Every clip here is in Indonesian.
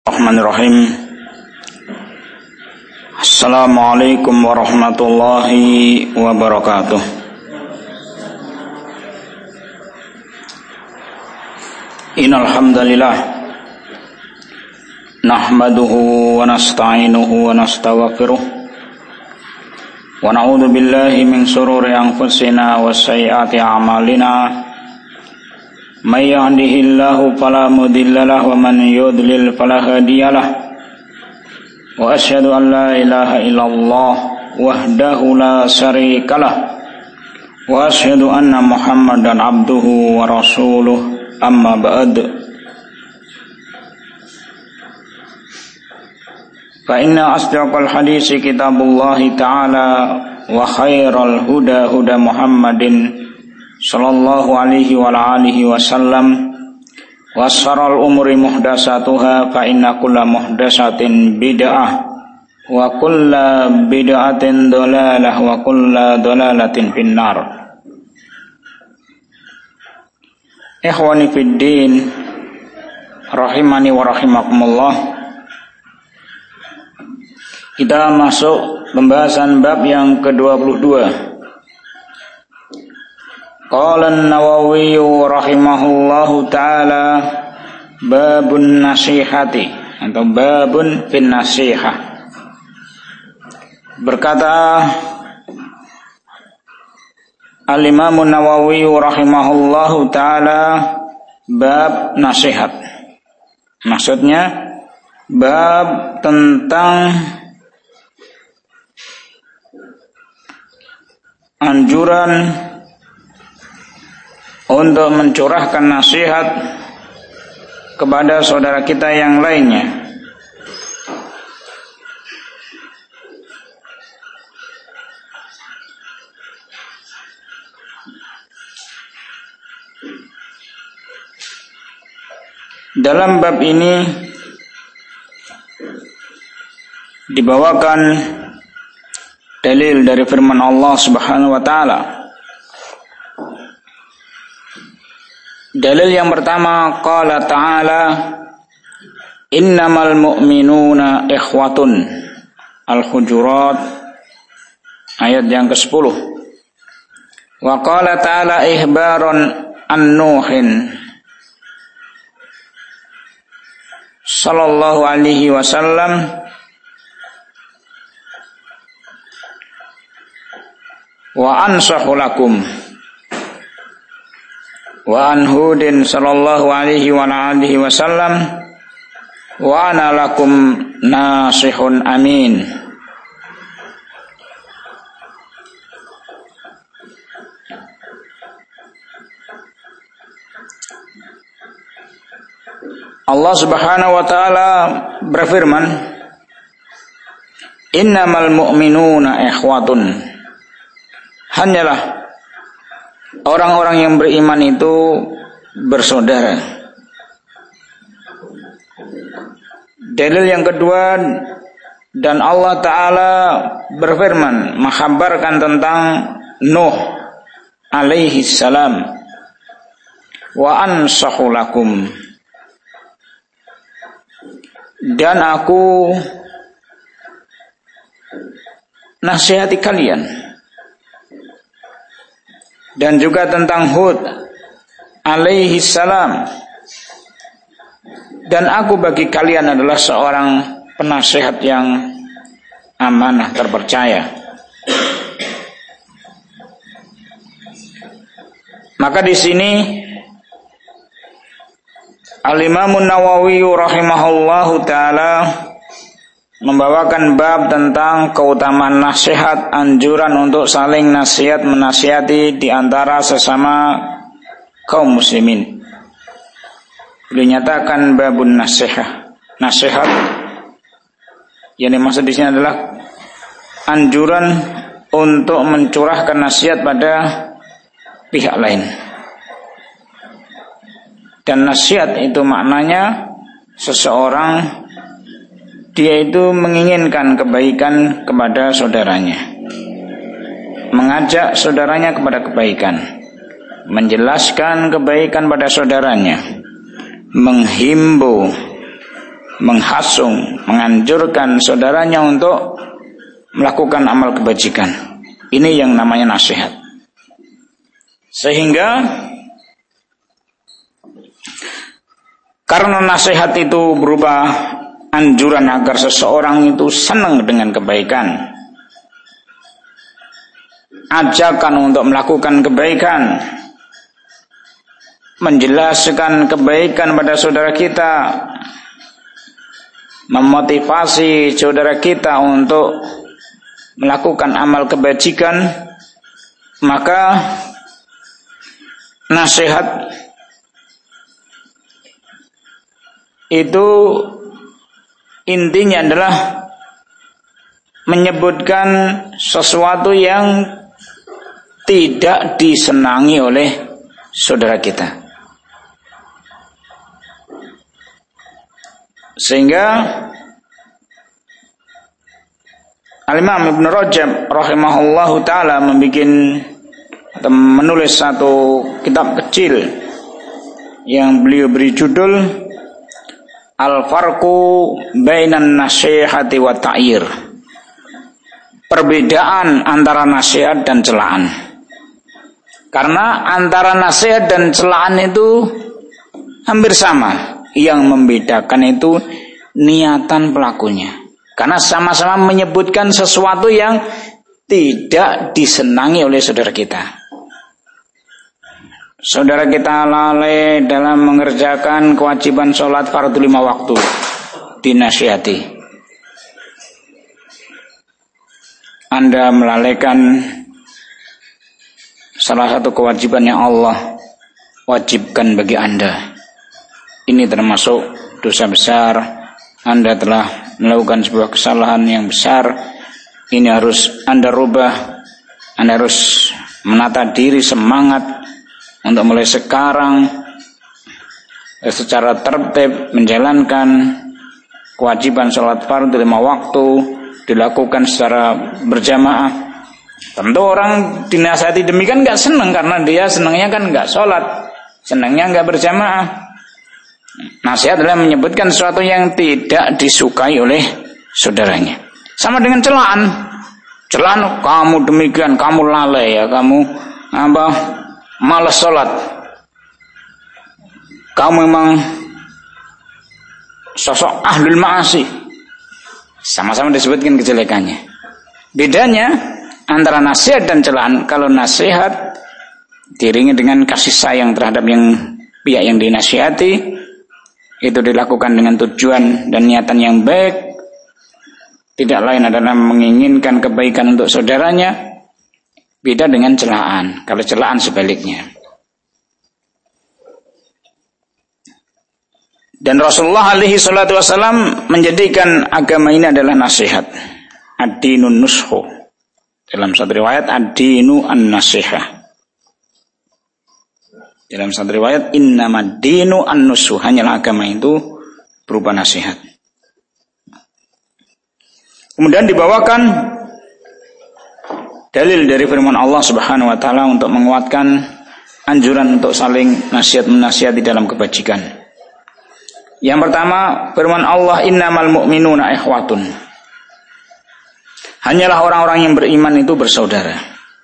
Bismillahirrahmanirrahim. Assalamualaikum warahmatullahi wabarakatuh. Innal hamdalillah nahmaduhu wa nasta'inuhu wa nastaghfiruh wa na'udzu billahi min shururi anfusina wa sayyiati a'malina. May yahdihillahu fala mudilla lahu wa man yudlil fala hadiyalah. Wa asyhadu an la ilaha illallah wahdahu la syarikalah wa asyhadu anna Muhammadan abduhu wa rasuluh. Amma ba'd. Fa inna asdaqal hadisi kitabullah ta'ala wa khairal huda huda Muhammadin sallallahu alaihi wa alihi wasallam wa syarrul umuri muhdatsatuha fa inna kulla muhdatsatin bid'ah wa kulla bid'atin dhalalah wa kulla dhalalatin finnar. Ikhwani fid din rahimani wa rahimakumullah. Kita masuk pembahasan bab yang ke-22. Qala an-Nawawi rahimahullahu ta'ala babun nasihati atau babun fin nasihah. Berkata Al-Imam an-Nawawi rahimahullahu ta'ala bab nasihat. Maksudnya bab tentang anjuran untuk mencurahkan nasihat kepada saudara kita yang lainnya. Dalam bab ini dibawakan dalil dari firman Allah Subhanahu wa taala. Dalil yang pertama, qala ta'ala innamal mu'minuna ikhwatun. Al-Hujurat ayat yang ke-10. Wa qala ta'ala ihbaron an-Nuhin sallallahu alaihi wasallam wa ansahu lakum wa an Hudin sallallahu alaihi wa alihi wasallam wa ana lakum nasihun amin. Allah Subhanahu wa taala berfirman, innamal mu'minuna ikhwatun. Hanyalah orang-orang yang beriman itu bersaudara. Dalil yang kedua, dan Allah Ta'ala berfirman mengkhabarkan tentang Nuh alaihi salam, wa ansahu lakum, dan aku nasihati kalian. Dan juga tentang Hud alaihi salam, dan aku bagi kalian adalah seorang penasihat yang amanah terpercaya. Maka di sini Al-Imam an-Nawawi rahimahullahu taala membawakan bab tentang keutamaan nasihat, anjuran untuk saling nasihat menasihati di antara sesama kaum muslimin. Dinyatakan babun nasihat. Nasihat yang dimaksud di sini adalah anjuran untuk mencurahkan nasihat pada pihak lain. Dan nasihat itu maknanya seseorang dia itu menginginkan kebaikan kepada saudaranya, mengajak saudaranya kepada kebaikan, menjelaskan kebaikan pada saudaranya, menghimbau, menghasung, menganjurkan saudaranya untuk melakukan amal kebajikan. Ini yang namanya nasihat. Sehingga karena nasihat itu berupa anjuran agar seseorang itu senang dengan kebaikan, ajakan untuk melakukan kebaikan, menjelaskan kebaikan pada saudara kita, memotivasi saudara kita untuk melakukan amal kebajikan, maka nasihat itu intinya adalah menyebutkan sesuatu yang tidak disenangi oleh saudara kita. Sehingga Al-Imam Ibn Rajab rahimahullahu ta'ala menulis satu kitab kecil yang beliau beri judul Al-Farqu Bainan Nasihati wa Ta'ir, perbedaan antara nasihat dan celaan. Karena antara nasihat dan celaan itu hampir sama. Yang membedakan itu niatan pelakunya. Karena sama-sama menyebutkan sesuatu yang tidak disenangi oleh saudara kita. Saudara kita lalai dalam mengerjakan kewajiban sholat fardu 5 waktu, dinasihati. Anda melalaikan salah satu kewajiban yang Allah wajibkan bagi Anda. Ini termasuk dosa besar. Anda telah melakukan sebuah kesalahan yang besar. Ini harus Anda rubah. Anda harus menata diri, semangat untuk mulai sekarang secara tertib menjalankan kewajiban sholat fardu 5 waktu, dilakukan secara berjamaah. Tentu orang dinasihati demikian gak senang, karena dia senangnya kan gak sholat, senangnya gak berjamaah. Nasihat adalah menyebutkan sesuatu yang tidak disukai oleh saudaranya. Sama dengan celaan. Celaan, kamu demikian, kamu lalai ya, kamu malas sholat, kamu memang sosok ahlul ma'asi. Sama-sama disebutkan kejelekannya. Bedanya antara nasihat dan celaan, kalau nasihat diiringi dengan kasih sayang terhadap pihak yang dinasihati, itu dilakukan dengan tujuan dan niatan yang baik, tidak lain adalah menginginkan kebaikan untuk saudaranya. Beda dengan celaan. Kalau celaan sebaliknya. Dan Rasulullah alaihi salatu wasallam menjadikan agama ini adalah nasihat. Ad-dinun nushu. Dalam satu riwayat ad-dinu an-nasihah. Dalam satu riwayat innamad dinu an-nushu. Hanyalah agama itu berupa nasihat. Kemudian dibawakan dalil dari firman Allah Subhanahu wa taala untuk menguatkan anjuran untuk saling nasihat-menasihati dalam kebajikan. Yang pertama, firman Allah, innamal mu'minuna ikhwatun. Hanyalah orang-orang yang beriman itu bersaudara.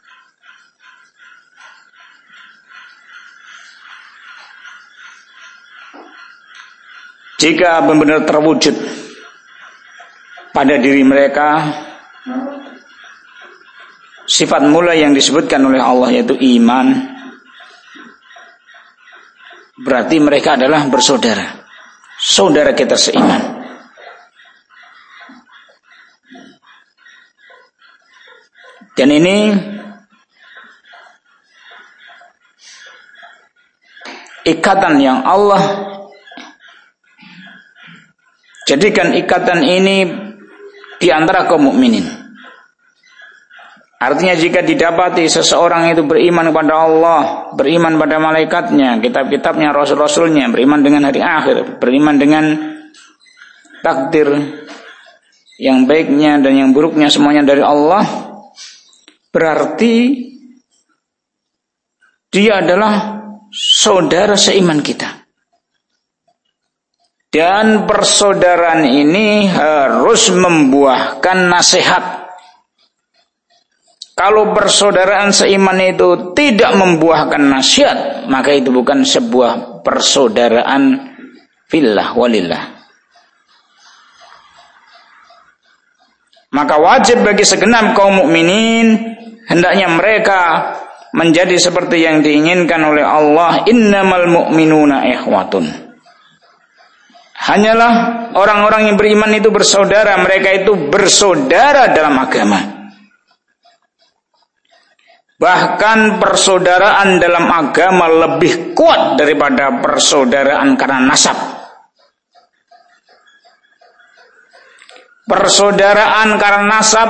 Jika benar-benar terwujud pada diri mereka sifat mulai yang disebutkan oleh Allah, yaitu iman, berarti mereka adalah bersaudara, saudara kita seiman. Dan ini ikatan yang Allah jadikan ikatan ini di antara kaum mukminin. Artinya jika didapati seseorang itu beriman kepada Allah, beriman pada malaikatnya, kitab-kitabnya, rasul-rasulnya, beriman dengan hari akhir, beriman dengan takdir yang baiknya dan yang buruknya semuanya dari Allah, berarti dia adalah saudara seiman kita. Dan persaudaraan ini harus membuahkan nasihat. Kalau persaudaraan seiman itu tidak membuahkan nasihat, maka itu bukan sebuah persaudaraan fillah walillah. Maka wajib bagi segenap kaum mukminin, hendaknya mereka menjadi seperti yang diinginkan oleh Allah, innamal mu'minuna ikhwatun. Hanyalah orang-orang yang beriman itu bersaudara, mereka itu bersaudara dalam agama. Bahkan persaudaraan dalam agama lebih kuat daripada persaudaraan karena nasab. Persaudaraan karena nasab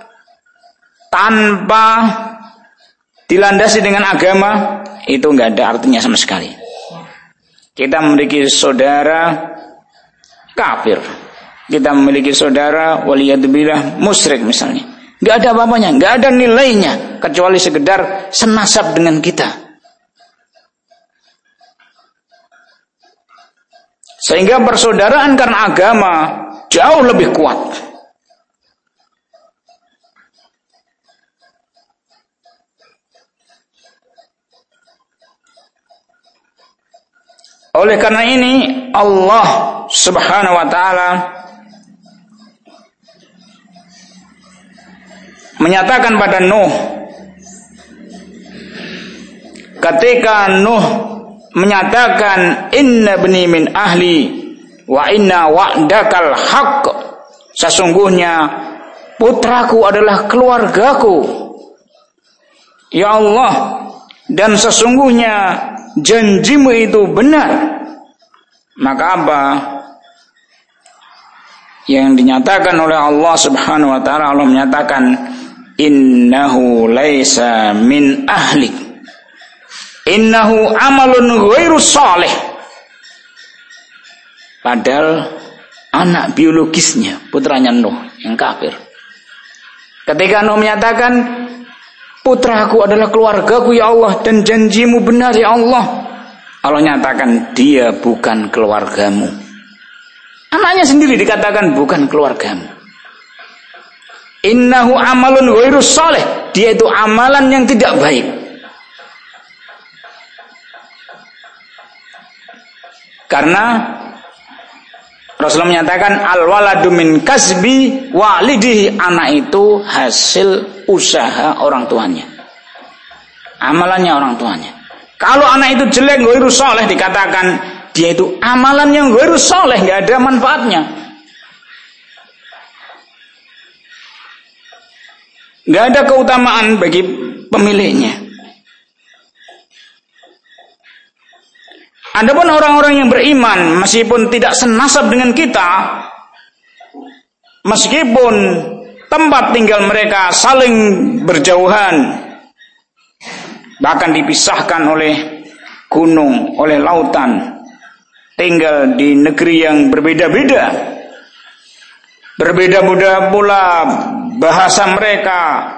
tanpa dilandasi dengan agama itu nggak ada artinya sama sekali. Kita memiliki saudara kafir, kita memiliki saudara waliyadzubillah musyrik misalnya, nggak ada apa-apanya, nggak ada nilainya kecuali sekedar senasab dengan kita. Sehingga persaudaraan karena agama jauh lebih kuat. Oleh karena ini Allah Subhanahu wa taala menyatakan pada Nuh, ketika Nuh menyatakan inna bani min ahli wa inna wa'dakal haqq, sesungguhnya putraku adalah keluargaku ya Allah, dan sesungguhnya janjimu itu benar. Maka apa yang dinyatakan oleh Allah Subhanahu wa taala? Allah menyatakan innahu laisa min ahlik, innahu amalun ghairu salih. Padahal anak biologisnya, putranya Nuh yang kafir. Ketika Nuh menyatakan putraku adalah keluargaku ya Allah, dan janjimu benar ya Allah, Allah nyatakan dia bukan keluargamu. Anaknya sendiri dikatakan bukan keluargamu. Innahu amalun ghairu salih, dia itu amalan yang tidak baik. Karena Rasulullah menyatakan al-waladu min kasbi walidihi, anak itu hasil usaha orang tuanya, amalannya orang tuanya. Kalau anak itu jelek, ghairu saleh, dikatakan dia itu amalan yang ghairu saleh, nggak ada manfaatnya, nggak ada keutamaan bagi pemiliknya. Adapun orang-orang yang beriman, meskipun tidak senasab dengan kita, meskipun tempat tinggal mereka saling berjauhan, bahkan dipisahkan oleh gunung, oleh lautan, tinggal di negeri yang berbeda-beda, berbeda-beda pula bahasa mereka,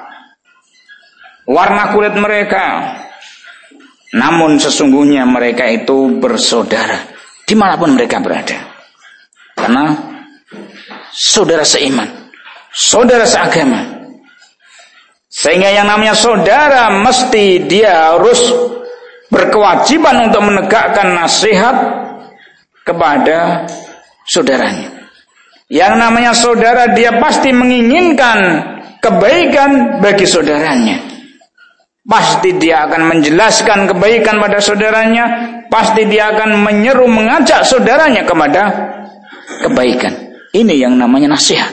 warna kulit mereka, namun sesungguhnya mereka itu bersaudara dimanapun mereka berada, karena saudara seiman, saudara seagama. Sehingga yang namanya saudara mesti dia harus berkewajiban untuk menegakkan nasihat kepada saudaranya. Yang namanya saudara dia pasti menginginkan kebaikan bagi saudaranya. Pasti dia akan menjelaskan kebaikan pada saudaranya, pasti dia akan menyeru, mengajak saudaranya kepada kebaikan. Ini yang namanya nasihat.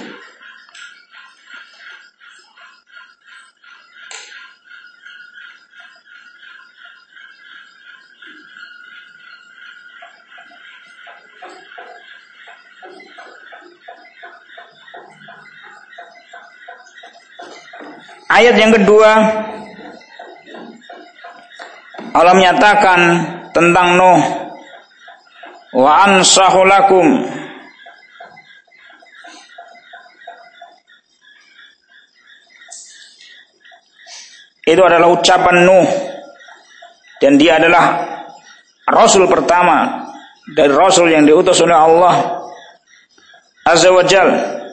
Ayat yang kedua, Allah menyatakan tentang Nuh, wa ansahu lakum, itu adalah ucapan Nuh, dan dia adalah Rasul pertama dari Rasul yang diutus oleh Allah Azza wa Jalla.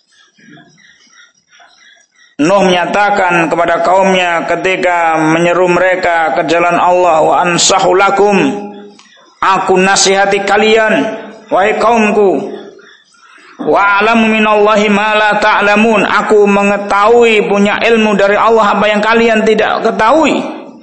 Nuh menyatakan kepada kaumnya ketika menyeru mereka ke jalan Allah, wa ansahu lakum, aku nasihati kalian wahai kaumku, wa a'lamu minallahi ma la ta'lamun, aku mengetahui punya ilmu dari Allah apa yang kalian tidak ketahui.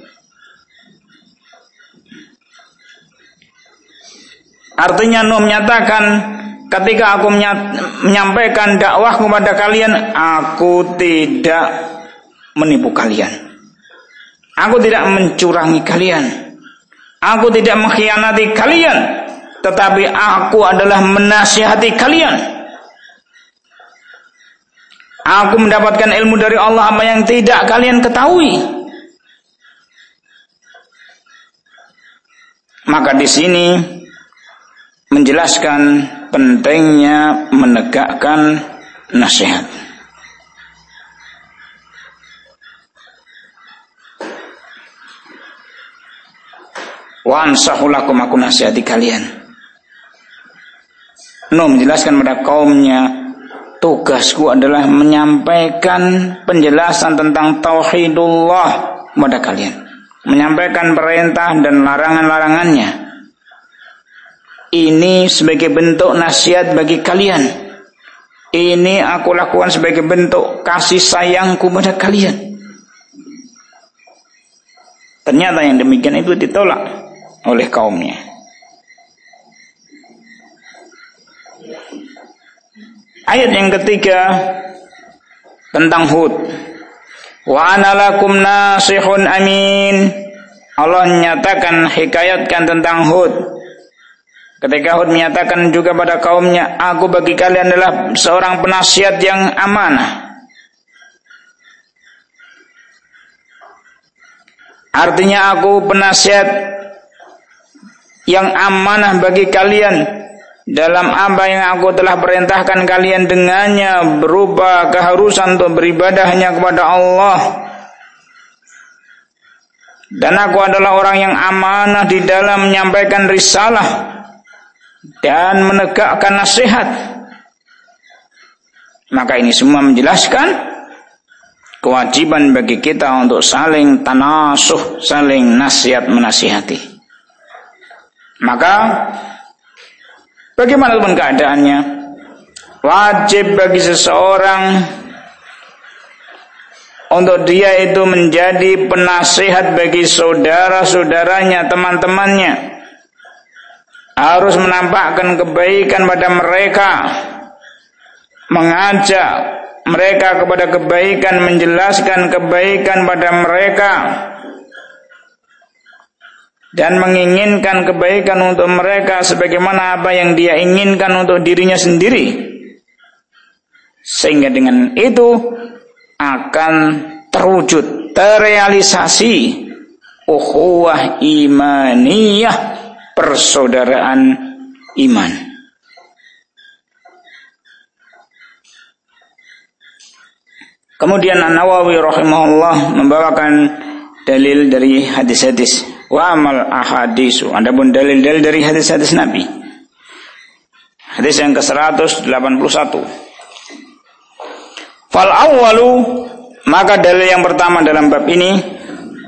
Artinya Nuh menyatakan, ketika aku menyampaikan dakwah kepada kalian, aku tidak menipu kalian, aku tidak mencurangi kalian, aku tidak mengkhianati kalian, tetapi aku adalah menasihati kalian. Aku mendapatkan ilmu dari Allah apa yang tidak kalian ketahui. Maka di sini menjelaskan pentingnya menegakkan nasihat. Wa ansahu lakum, aku nasihati kalian. Nuh menjelaskan pada kaumnya, tugasku adalah menyampaikan penjelasan tentang tauhidullah kepada kalian, menyampaikan perintah dan larangan-larangannya. Ini sebagai bentuk nasihat bagi kalian. Ini aku lakukan sebagai bentuk kasih sayangku pada kalian. Ternyata yang demikian itu ditolak oleh kaumnya. Ayat yang ketiga tentang Hud. Wa ana lakum nasihun amin. Allah menyatakan, hikayatkan tentang Hud. Ketika Hud menyatakan juga pada kaumnya, aku bagi kalian adalah seorang penasihat yang amanah. Artinya aku penasihat yang amanah bagi kalian dalam apa yang aku telah perintahkan kalian dengannya, berupa keharusan untuk beribadah hanya kepada Allah. Dan aku adalah orang yang amanah di dalam menyampaikan risalah dan menegakkan nasihat. Maka ini semua menjelaskan kewajiban bagi kita untuk saling tanasuh, saling nasihat menasihati. Maka bagaimanapun keadaannya, wajib bagi seseorang untuk dia itu menjadi penasihat bagi saudara-saudaranya, teman-temannya. Harus menampakkan kebaikan pada mereka, mengajak mereka kepada kebaikan, menjelaskan kebaikan pada mereka, dan menginginkan kebaikan untuk mereka sebagaimana apa yang dia inginkan untuk dirinya sendiri. Sehingga dengan itu akan terwujud, terrealisasi ukhuwah imaniyah, persaudaraan iman. Kemudian An-Nawawi rahimahullah membawakan dalil dari hadis-hadis. Wa amal ahadisu, adapun dalil-dalil dari hadis-hadis Nabi. Hadis yang ke-181. Fal awwalu, maka dalil yang pertama dalam bab ini,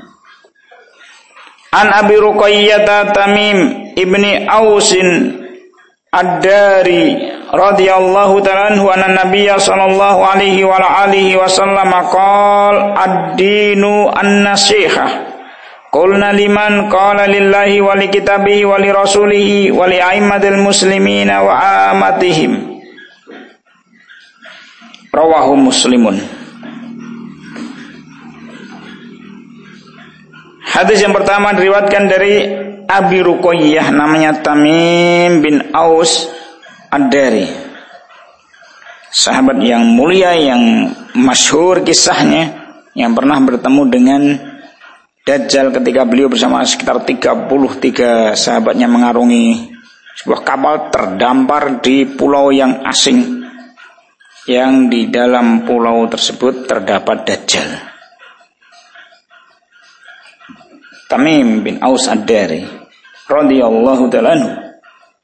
An Abi Ruqayyah Tamim ibni Ausin Ad-Dari radhiyallahu ta'ala anhu anna Nabiyya sallallahu alaihi wa alihi wasallam qala ad-dinu an-nasihah. Qulna liman? Qala lillahi wa li kitabihi wa li rasulihi wa li a'immatil muslimina wa amatihim. Rawahu Muslimun. Hadis yang pertama diriwayatkan dari Abi Ruqayyah, namanya Tamim bin Aus Ad-Dari, sahabat yang mulia yang masyhur kisahnya, yang pernah bertemu dengan Dajjal ketika beliau bersama sekitar 33 sahabatnya mengarungi sebuah kapal terdampar di pulau yang asing, yang di dalam pulau tersebut terdapat Dajjal. Tamim bin Aus Ad-Dari radhiyallahu ta'ala anhu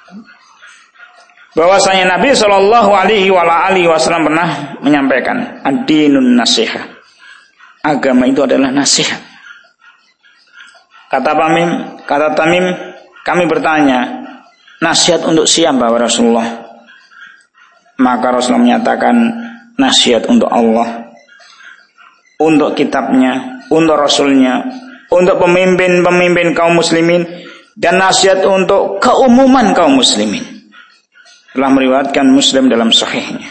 bahwasanya Nabi Shallallahu Alaihi Wasallam pernah menyampaikan ad-dinun nasihah, agama itu adalah nasihat. Kata Tamim, kami bertanya, nasihat untuk siapa Rasulullah? Maka Rasulullah menyatakan, nasihat untuk Allah, untuk kitabnya, untuk Rasulnya, untuk pemimpin kaum muslimin, dan nasihat untuk keumuman kaum muslimin. Telah meriwayatkan Muslim dalam sahihnya.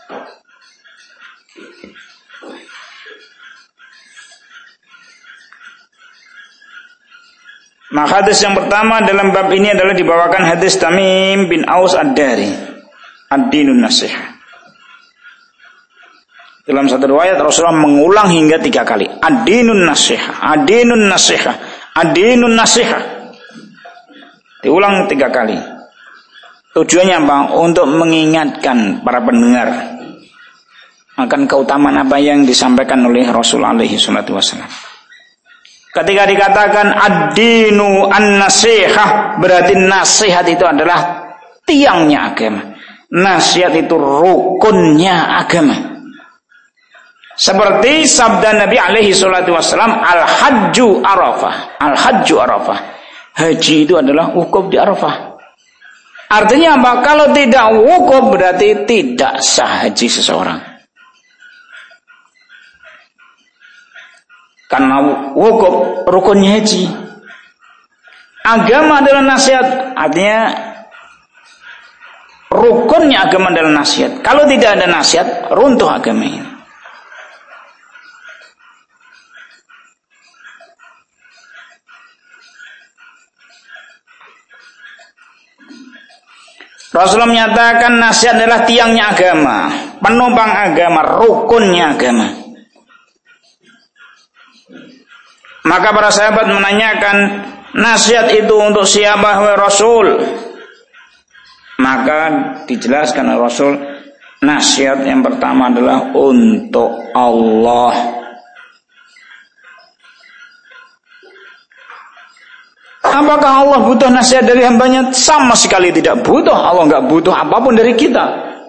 Maka hadis yang pertama dalam bab ini adalah dibawakan hadis Tamim bin Aus Ad-Dari, ad-dinun nasihah. Dalam satu riwayat Rasulullah mengulang hingga 3 kali, ad-dinun nasihah, ad-dinun nasihah, ad-dinun nasihah. Diulang 3 kali. Tujuannya apa? Untuk mengingatkan para pendengar akan keutamaan apa yang disampaikan oleh Rasul alaihi salatu wasallam. Ketika dikatakan ad-dinu an-nasihah, berarti nasihat itu adalah tiangnya agama. Nasihat itu rukunnya agama. Seperti sabda Nabi alaihi salatu wasallam, al-hajju arafah. Al-hajju arafah. Haji itu adalah wukuf di Arafah. Artinya apa? Kalau tidak wukuf berarti tidak sah haji seseorang. Karena wukuf rukunnya haji. Agama adalah nasihat, artinya rukunnya agama adalah nasihat. Kalau tidak ada nasihat, runtuh agama ini. Rasulullah menyatakan nasihat adalah tiangnya agama, penopang agama, rukunnya agama. Maka para sahabat menanyakan, nasihat itu untuk siapa wahai Rasul? Maka dijelaskan oleh Rasul, nasihat yang pertama adalah untuk Allah. Apakah Allah butuh nasihat dari hambanya? Sama sekali tidak butuh. Allah enggak butuh apapun dari kita.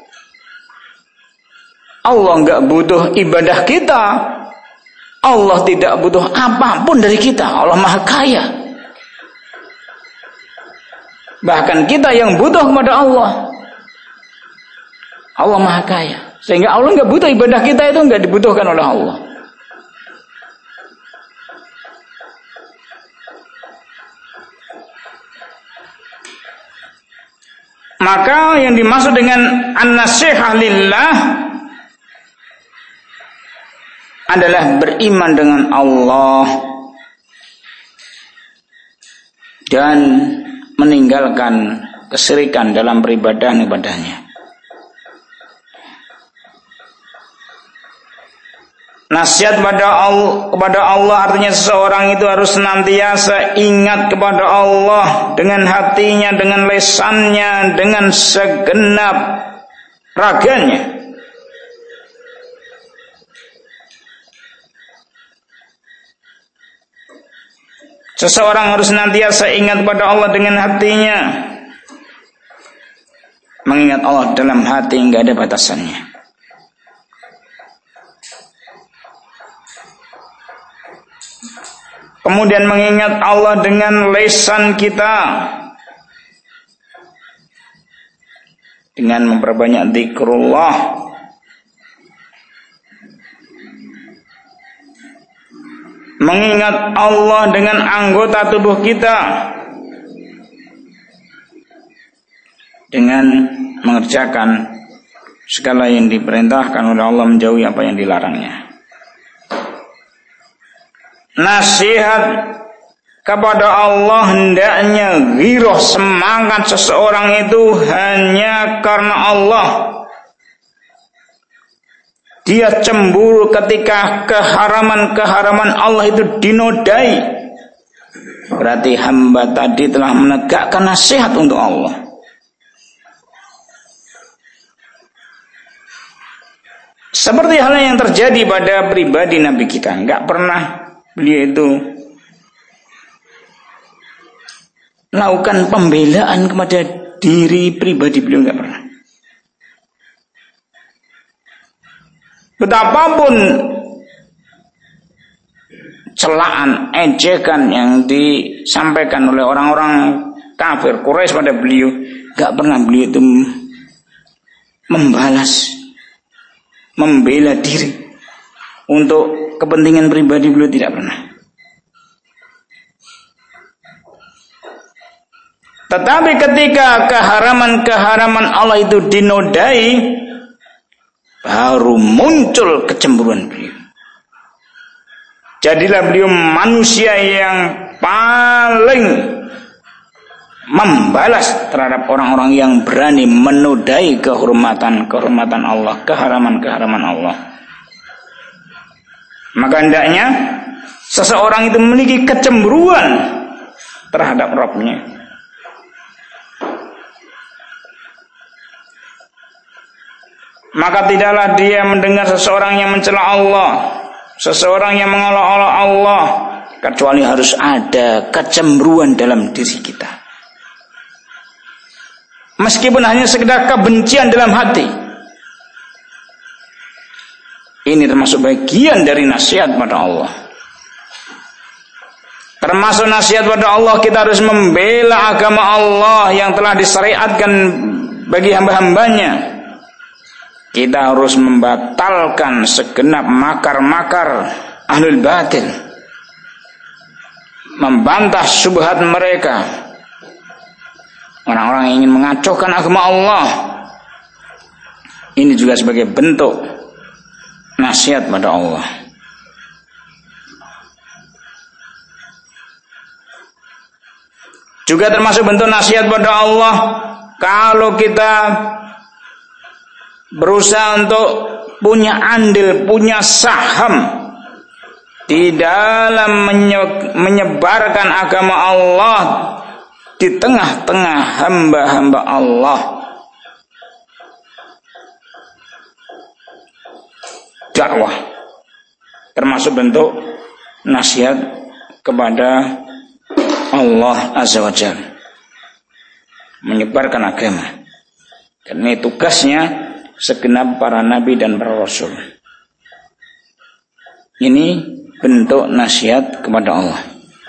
Allah enggak butuh ibadah kita. Allah tidak butuh apapun dari kita. Allah Maha Kaya. Bahkan kita yang butuh kepada Allah. Allah Maha Kaya. Sehingga Allah enggak butuh ibadah kita, itu enggak dibutuhkan oleh Allah. Maka yang dimaksud dengan an-nasihah lillah adalah beriman dengan Allah dan meninggalkan kesyirikan dalam beribadah ibadahnya. Nasihat kepada Allah artinya seseorang itu harus senantiasa ingat kepada Allah dengan hatinya, dengan lisannya, dengan segenap raganya. Seseorang harus senantiasa ingat kepada Allah dengan hatinya. Mengingat Allah dalam hati enggak ada batasannya. Kemudian mengingat Allah dengan lisan kita, dengan memperbanyak zikrullah. Mengingat Allah dengan anggota tubuh kita, dengan mengerjakan segala yang diperintahkan oleh Allah, menjauhi apa yang dilarangnya. Nasihat kepada Allah hendaknya ghirah, semangat seseorang itu hanya karena Allah. Dia cemburu ketika keharaman-keharaman Allah itu dinodai. Berarti hamba tadi telah menegakkan nasihat untuk Allah. Seperti halnya yang terjadi pada pribadi Nabi kita. Enggak pernah beliau itu lakukan pembelaan kepada diri pribadi beliau nggak pernah. Betapapun celaan, ejekan yang disampaikan oleh orang-orang kafir Quraisy pada beliau, nggak pernah beliau itu membalas, membela diri untuk kepentingan pribadi beliau, tidak pernah. Tetapi ketika keharaman-keharaman Allah itu dinodai, baru muncul kecemburuan beliau. Jadilah beliau manusia yang paling membalas terhadap orang-orang yang berani menodai kehormatan Allah, keharaman-keharaman Allah. Maka hendaknya seseorang itu memiliki kecemburuan terhadap Rabb-nya. Maka tidaklah dia mendengar seseorang yang mencela Allah, seseorang yang mengolok-olok Allah, kecuali harus ada kecemburuan dalam diri kita. Meskipun hanya sekedar kebencian dalam hati. Ini termasuk bagian dari nasihat pada Allah. Termasuk nasihat pada Allah, kita harus membela agama Allah yang telah disyariatkan bagi hamba-hambanya. Kita harus membatalkan segenap makar-makar ahlul batil, membantah syubhat mereka, orang-orang yang ingin mengacaukan agama Allah. Ini juga sebagai bentuk nasihat pada Allah. Juga termasuk bentuk nasihat pada Allah kalau kita berusaha untuk punya andil, punya saham di dalam menyebarkan agama Allah di tengah-tengah hamba-hamba Allah. Dakwah termasuk bentuk nasihat kepada Allah Azza wa Jalla, menyebarkan agama. Karena tugasnya segenap para nabi dan para rasul. Ini bentuk nasihat kepada Allah,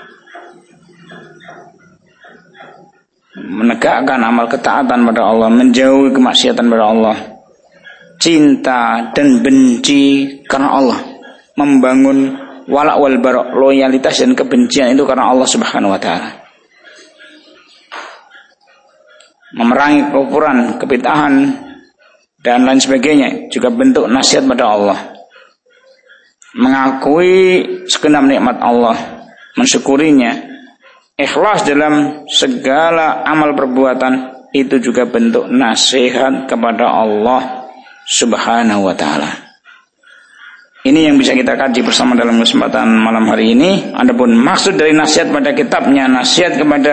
menegakkan amal ketaatan pada Allah, menjauhi kemaksiatan pada Allah, cinta dan benci karena Allah, membangun wala' wal bara', loyalitas dan kebencian itu karena Allah Subhanahu wa taala, memerangi kekufuran, kebid'ahan dan lain sebagainya, juga bentuk nasihat pada Allah. Mengakui segenap nikmat Allah, mensyukurinya, ikhlas dalam segala amal perbuatan, itu juga bentuk nasihat kepada Allah Subhanahu wa taala. Ini yang bisa kita kaji bersama dalam kesempatan malam hari ini. Adapun maksud dari nasihat pada kitabnya, nasihat kepada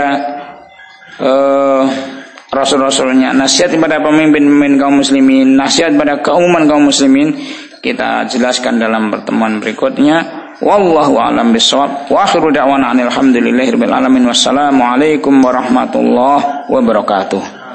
Rasul-rasulnya, nasihat kepada pemimpin-pemimpin kaum muslimin, nasihat pada keumuman kaum muslimin, kita jelaskan dalam pertemuan berikutnya. Wallahu a'lam bishawab. Wa akhiru da'wana alhamdulillahirabbil alamin. Wassalamu alaikum warahmatullahi wabarakatuh.